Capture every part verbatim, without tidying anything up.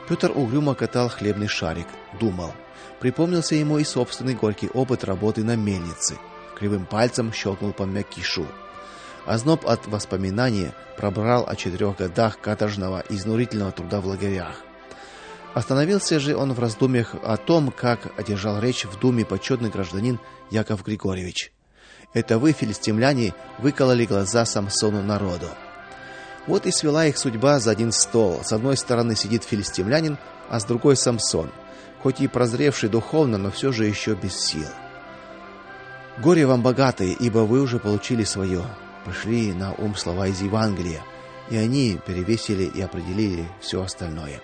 Петр угрюмо катал хлебный шарик, думал. Припомнился ему и собственный горький опыт работы на мельнице. Кривым пальцем щелкнул по мякишу. Озноб от воспоминания пробрал о четырех годах каторжного и изнурительного труда в лагерях. Остановился же он в раздумьях о том, как одержал речь в Думе почетный гражданин Яков Григорьевич. Это вы, филистимляне, выкололи глаза Самсону народу. Вот и свела их судьба за один стол. С одной стороны сидит филистимлянин, а с другой Самсон, хоть и прозревший духовно, но все же еще без сил. Горе вам, богатые, ибо вы уже получили свое. Пришли на ум слова из Евангелия, и они перевесили и определили все остальное.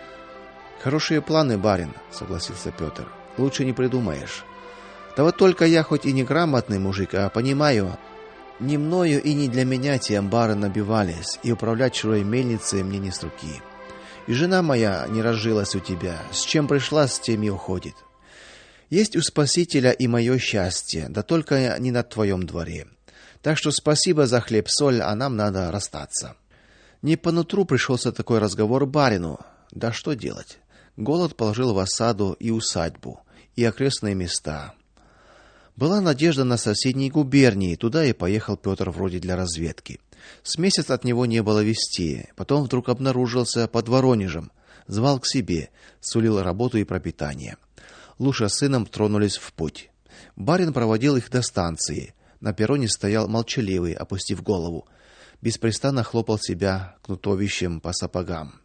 Хорошие планы, барин, согласился Петр. Лучше не придумаешь. Да вот только я хоть и не грамотный мужик, а понимаю, ни мною и не для меня те амбары набивались, и управлять чужой мельницей мне не с руки. И жена моя не разжилась у тебя, с чем пришла, с тем и уходит. Есть у Спасителя и мое счастье, да только не на твоем дворе. Так что спасибо за хлеб-соль, а нам надо расстаться. Не по нутру пришелся такой разговор барину. Да что делать? Голод положил в осаду и усадьбу, и окрестные места. Была надежда на соседние губернии, туда и поехал Петр вроде для разведки. С месяц от него не было вести, потом вдруг обнаружился под Воронежем, звал к себе, сулил работу и пропитание. Луша с сыном тронулись в путь. Барин проводил их до станции. На перроне стоял молчаливый, опустив голову, беспрестанно хлопал себя кнутовищем по сапогам.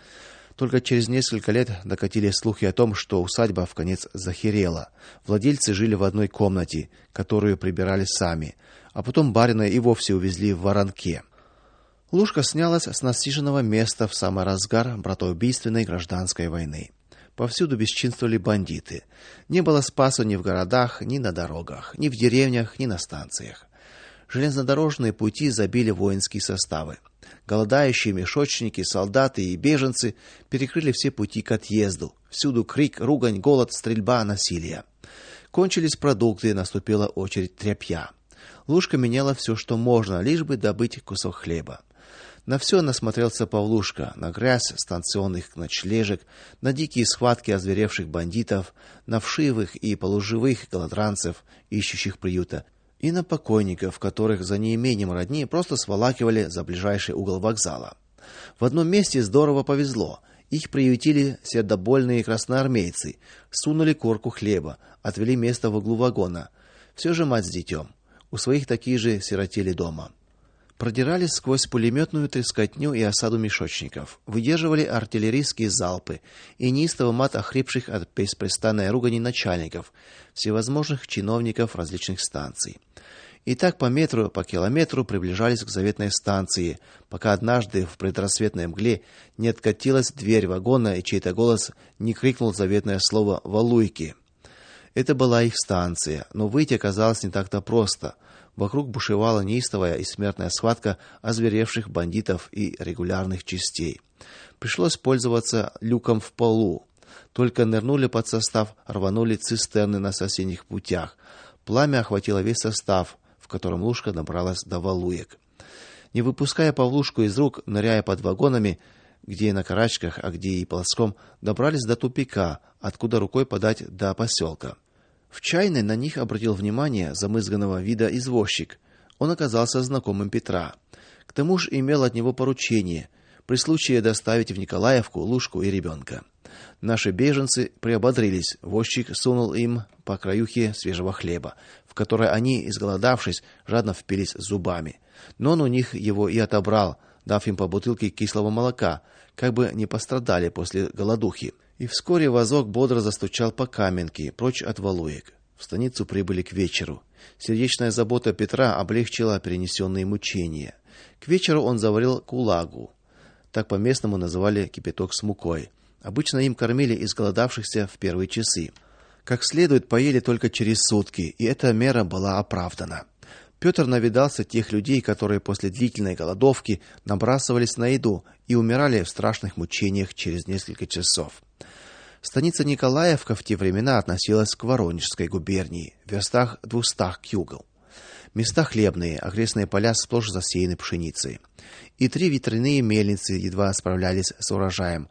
Только через несколько лет докатились слухи о том, что усадьба вконец захерела. Владельцы жили в одной комнате, которую прибирали сами, а потом барина и вовсе увезли в Воронке. Лушка снялась с насиженного места в самый разгар братоубийственной гражданской войны. Повсюду бесчинствовали бандиты. Не было спасу ни в городах, ни на дорогах, ни в деревнях, ни на станциях. Железнодорожные пути забили воинские составы. Голодающие мешочники, солдаты и беженцы перекрыли все пути к отъезду. Всюду крик, ругань, голод, стрельба, насилие. Кончились продукты, наступила очередь тряпья. Лушка меняла все, что можно, лишь бы добыть кусок хлеба. На все насмотрелся Павлушка, на грязь станционных ночлежек, на дикие схватки озверевших бандитов, на вшивых и полуживых голодранцев, ищущих приюта, и на покойников, которых за неимением родни просто сволакивали за ближайший угол вокзала. В одном месте здорово повезло. Их приютили сердобольные красноармейцы, сунули корку хлеба, отвели место в углу вагона. Все же мать с детем. У своих такие же сиротели дома. Продирались сквозь пулеметную трескотню и осаду мешочников, выдерживали артиллерийские залпы и неистовый мат охрипших от беспрестанной ругани начальников, всевозможных чиновников различных станций. И так по метру, по километру приближались к заветной станции, пока однажды в предрассветной мгле не откатилась дверь вагона и чей-то голос не крикнул заветное слово «Валуйки». Это была их станция, но выйти оказалось не так-то просто. Вокруг бушевала неистовая и смертная схватка озверевших бандитов и регулярных частей. Пришлось пользоваться люком в полу. Только нырнули под состав, рванули цистерны на соседних путях. Пламя охватило весь состав, в котором Лушка добралась до Валуек. Не выпуская Павлушку из рук, ныряя под вагонами, где на карачках, а где и ползком, добрались до тупика, откуда рукой подать до поселка. В чайной на них обратил внимание замызганного вида извозчик. Он оказался знакомым Петра. К тому же имел от него поручение при случае доставить в Николаевку Лушку и ребенка. Наши беженцы приободрились. Возчик сунул им по краюхе свежего хлеба, в который они, изголодавшись, жадно впились зубами. Но он у них его и отобрал, дав им по бутылке кислого молока, как бы не пострадали после голодухи. И вскоре вазок бодро застучал по Каменке, прочь от Валуек. В станицу прибыли к вечеру. Сердечная забота Петра облегчила перенесенные мучения. К вечеру он заварил кулагу. Так по-местному называли кипяток с мукой. Обычно им кормили изголодавшихся в первые часы. Как следует поели только через сутки, и эта мера была оправдана. Петр навидался тех людей, которые после длительной голодовки набрасывались на еду и умирали в страшных мучениях через несколько часов. Станица Николаевка в те времена относилась к Воронежской губернии, в верстах двухстах к югу. Места хлебные, окрестные поля сплошь засеяны пшеницей. И три ветряные мельницы едва справлялись с урожаем.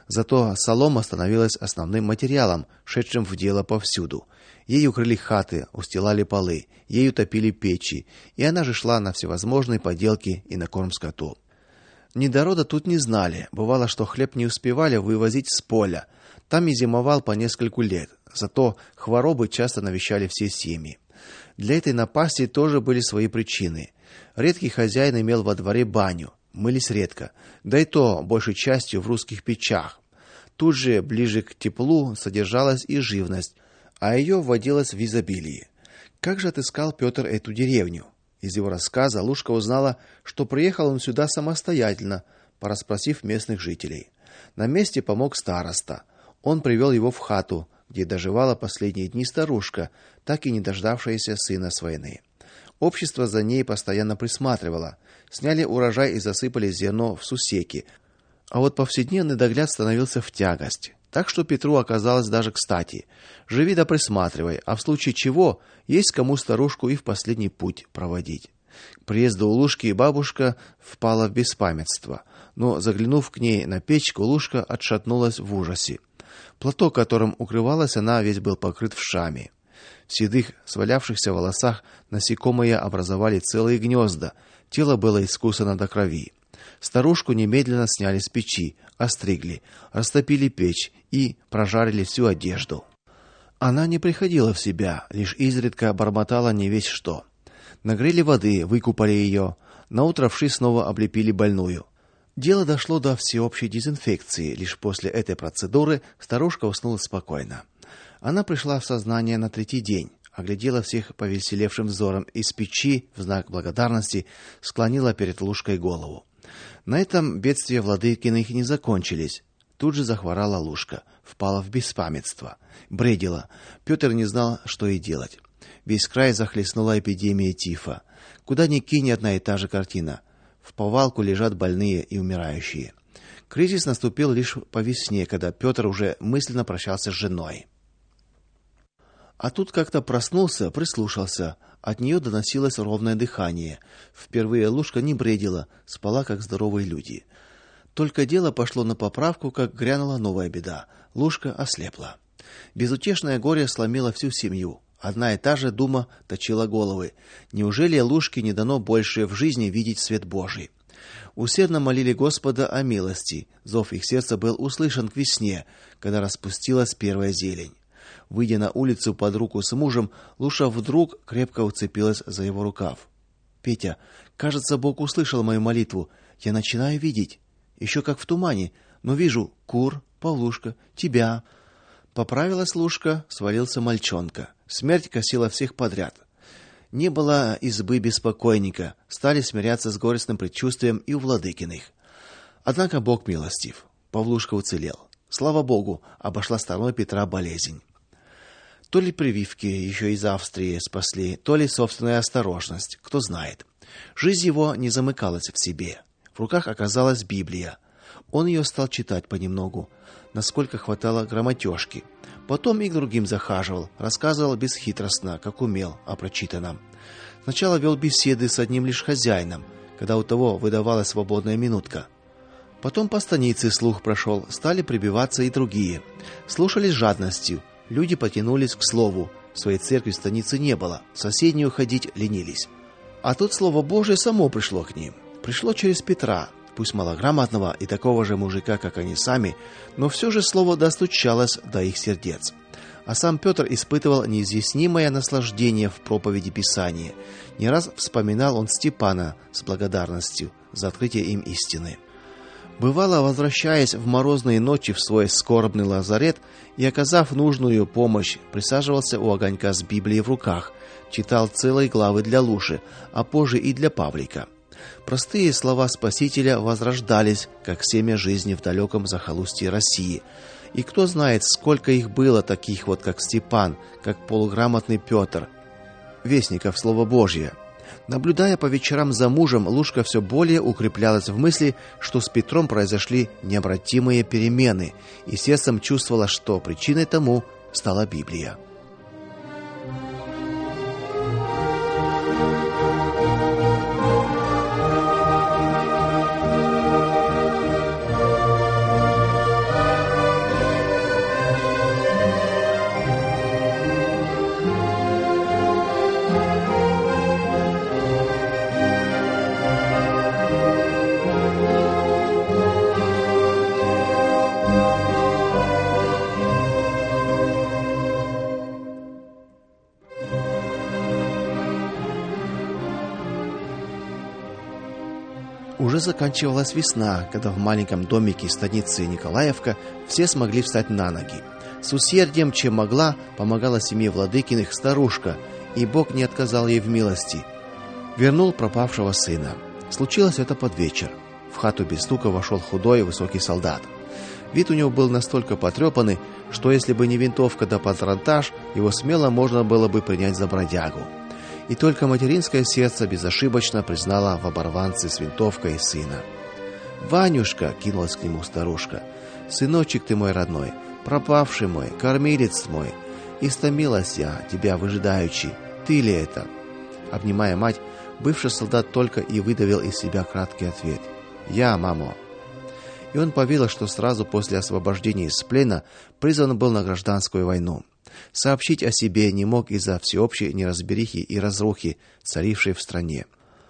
Зато солома становилась основным материалом, шедшим в дело повсюду. Ею крыли хаты, устилали полы, ею топили печи, и она же шла на всевозможные поделки и на корм скоту. Недорода тут не знали. Бывало, что хлеб не успевали вывозить с поля. Там и зимовал по нескольку лет. Зато хворобы часто навещали все семьи. Для этой напасти тоже были свои причины. Редкий хозяин имел во дворе баню. Мылись редко, да и то большей частью в русских печах. Тут же, ближе к теплу, содержалась и живность, а ее вводилось в изобилии. Как же отыскал Петр эту деревню? Из его рассказа Лушка узнала, что приехал он сюда самостоятельно, порасспросив местных жителей. На месте помог староста. Он привел его в хату, где доживала последние дни старушка, так и не дождавшаяся сына с войны. Общество за ней постоянно присматривало. Сняли урожай и засыпали зерно в сусеки. А вот повседневный догляд становился в тягость. Так что Петру оказалось даже кстати. Живи да присматривай, а в случае чего есть кому старушку и в последний путь проводить. К приезду Лушки бабушка впала в беспамятство, но заглянув к ней на печку, Лушка отшатнулась в ужасе. Платок, которым укрывалась она, весь был покрыт вшами. В седых, свалявшихся волосах насекомые образовали целые гнезда. Тело было искусано до крови. Старушку немедленно сняли с печи, остригли, растопили печь и прожарили всю одежду. Она не приходила в себя, лишь изредка бормотала не весть что. Нагрели воды, выкупали ее, наутро вши снова облепили больную. Дело дошло до всеобщей дезинфекции. Лишь после этой процедуры старушка уснула спокойно. Она пришла в сознание на третий день, оглядела всех повеселевшим взором из печи, в знак благодарности склонила перед Лушкой голову. На этом бедствия владыкиных не закончились. Тут же захворала Лушка, впала в беспамятство, бредила. Петр не знал, что и делать. Весь край захлестнула эпидемия тифа. Куда ни кинь, одна и та же картина. В повалку лежат больные и умирающие. Кризис наступил лишь по весне, когда Петр уже мысленно прощался с женой. А тут как-то проснулся, прислушался. От нее доносилось ровное дыхание. Впервые Лушка не бредила, спала как здоровые люди. Только дело пошло на поправку, как грянула новая беда. Лушка ослепла. Безутешное горе сломило всю семью. Одна и та же дума точила головы. Неужели Лушке не дано больше в жизни видеть свет Божий? Усердно молили Господа о милости. Зов их сердца был услышан к весне, когда распустилась первая зелень. Выйдя на улицу под руку с мужем, Луша вдруг крепко уцепилась за его рукав. Петя, кажется, Бог услышал мою молитву. Я начинаю видеть, еще как в тумане, но вижу кур, Павлушка, тебя. Поправилась Лушка, свалился мальчонка. Смерть косила всех подряд. Не было избы без покойника, стали смиряться с горестным предчувствием и у Владыкиных. Однако Бог милостив. Павлушка уцелел. Слава Богу, обошла стороной Петра болезнь. То ли прививки еще из Австрии спасли, то ли собственная осторожность, кто знает. Жизнь его не замыкалась в себе. В руках оказалась Библия. Он ее стал читать понемногу, насколько хватало грамотежки. Потом и к другим захаживал, рассказывал бесхитростно, как умел, о прочитанном. Сначала вел беседы с одним лишь хозяином, когда у того выдавалась свободная минутка. Потом по станице слух прошел, стали прибиваться и другие. Слушали с жадностью. Люди потянулись к слову. В своей церкви станицы не было, в соседнюю ходить ленились. А тут слово Божие само пришло к ним. Пришло через Петра, пусть малограмотного и такого же мужика, как они сами, но все же слово достучалось до их сердец. А сам Петр испытывал неизъяснимое наслаждение в проповеди Писания. Не раз вспоминал он Степана с благодарностью за открытие им истины. Бывало, возвращаясь в морозные ночи в свой скорбный лазарет и, оказав нужную помощь, присаживался у огонька с Библией в руках, читал целые главы для Луши, а позже и для Павлика. Простые слова Спасителя возрождались, как семя жизни в далеком захолустье России. И кто знает, сколько их было таких вот, как Степан, как полуграмотный Петр, вестников Слова Божия. Наблюдая по вечерам за мужем, Лушка все более укреплялась в мысли, что с Петром произошли необратимые перемены, и сердцем чувствовала, что причиной тому стала Библия. Уже заканчивалась весна, когда в маленьком домике станицы Николаевка все смогли встать на ноги. С усердием, чем могла, помогала семье Владыкиных старушка, и Бог не отказал ей в милости. Вернул пропавшего сына. Случилось это под вечер. В хату без стука вошел худой высокий солдат. Вид у него был настолько потрепанный, что если бы не винтовка да патронтаж, его смело можно было бы принять за бродягу. И только материнское сердце безошибочно признало в оборванце с винтовкой сына. «Ванюшка!» — кинулась к нему старушка. «Сыночек ты мой родной, пропавший мой, кормилец мой! Истомилась я, тебя выжидаючи. Ты ли это?» Обнимая мать, бывший солдат только и выдавил из себя краткий ответ: «Я, мамо». И он поверил, что сразу после освобождения из плена призван был на гражданскую войну. Сообщить о себе не мог из-за всеобщей неразберихи и разрухи, царившей в стране.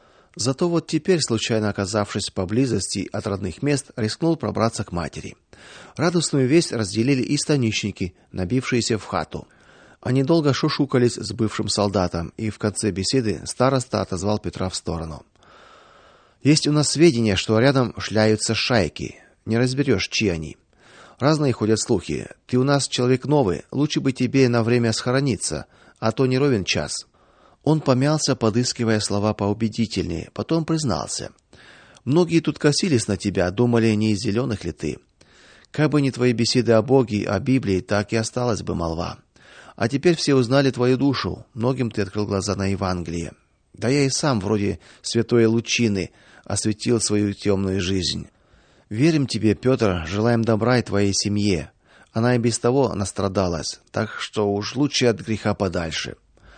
Зато вот теперь, случайно оказавшись поблизости от родных мест, рискнул пробраться к матери. Радостную весть разделили и станичники, набившиеся в хату. Они долго шушукались с бывшим солдатом, и в конце беседы староста отозвал Петра в сторону. «Есть у нас сведения, что рядом шляются шайки. Не разберешь, чьи они. Разные ходят слухи. Ты у нас человек новый, лучше бы тебе на время схорониться, а то не ровен час». Он помялся, подыскивая слова поубедительнее, потом признался: «Многие тут косились на тебя, думали, не из зеленых ли ты. Как бы не твои беседы о Боге, о Библии, так и осталась бы молва. А теперь все узнали твою душу, многим ты открыл глаза на Евангелие. Да я и сам, вроде святой Лучины, осветил свою темную жизнь. Верим тебе, Петр, желаем добра и твоей семье. Она и без того настрадалась, так что уж лучше от греха подальше».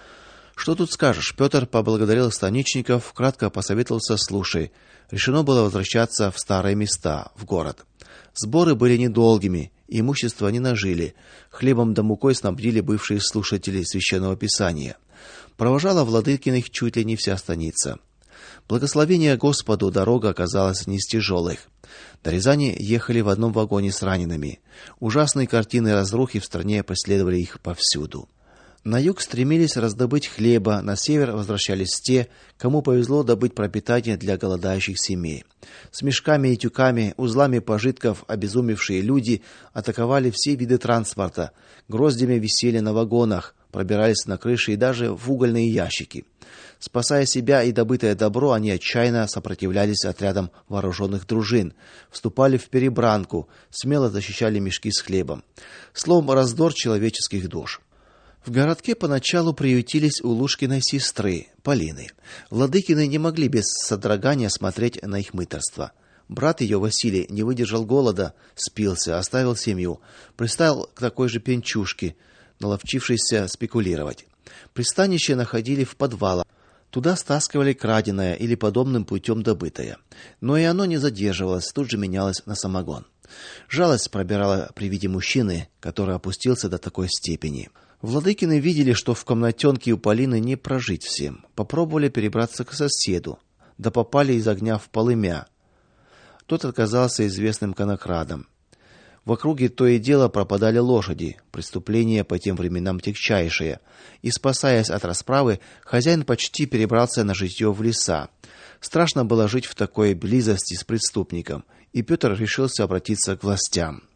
«Что тут скажешь?» Петр поблагодарил станичников, кратко посоветовался: «Слушай, решено было возвращаться в старые места, в город. Сборы были недолгими, имущество не нажили, хлебом да мукой снабдили бывшие слушатели священного писания. Провожала Владыкиных чуть ли не вся станица. Благословение Господу, дорога оказалась не из тяжелых. До Рязани ехали в одном вагоне с ранеными. Ужасные картины разрухи в стране преследовали их повсюду. На юг стремились раздобыть хлеба, на север возвращались те, кому повезло добыть пропитание для голодающих семей. С мешками и тюками, узлами пожитков обезумевшие люди атаковали все виды транспорта, гроздями висели на вагонах, пробирались на крыши и даже в угольные ящики. Спасая себя и добытое добро, они отчаянно сопротивлялись отрядам вооруженных дружин, вступали в перебранку, смело защищали мешки с хлебом. Словом, раздор человеческих душ. В городке поначалу приютились у Лушкиной сестры, Полины. Владыкины не могли без содрогания смотреть на их мытарство. Брат ее, Василий, не выдержал голода, спился, оставил семью, пристал к такой же пьянчушке, наловчившейся спекулировать. Пристанище находили в подвалах. Туда стаскивали краденое или подобным путем добытое. Но и оно не задерживалось, тут же менялось на самогон. Жалость пробирала при виде мужчины, который опустился до такой степени. Владыкины видели, что в комнатенке у Полины не прожить всем. Попробовали перебраться к соседу, да попали из огня в полымя. Тот оказался известным конокрадом. В округе то и дело пропадали лошади, преступление по тем временам тягчайшее, и, спасаясь от расправы, хозяин почти перебрался на житье в леса. Страшно было жить в такой близости с преступником, и Петр решился обратиться к властям.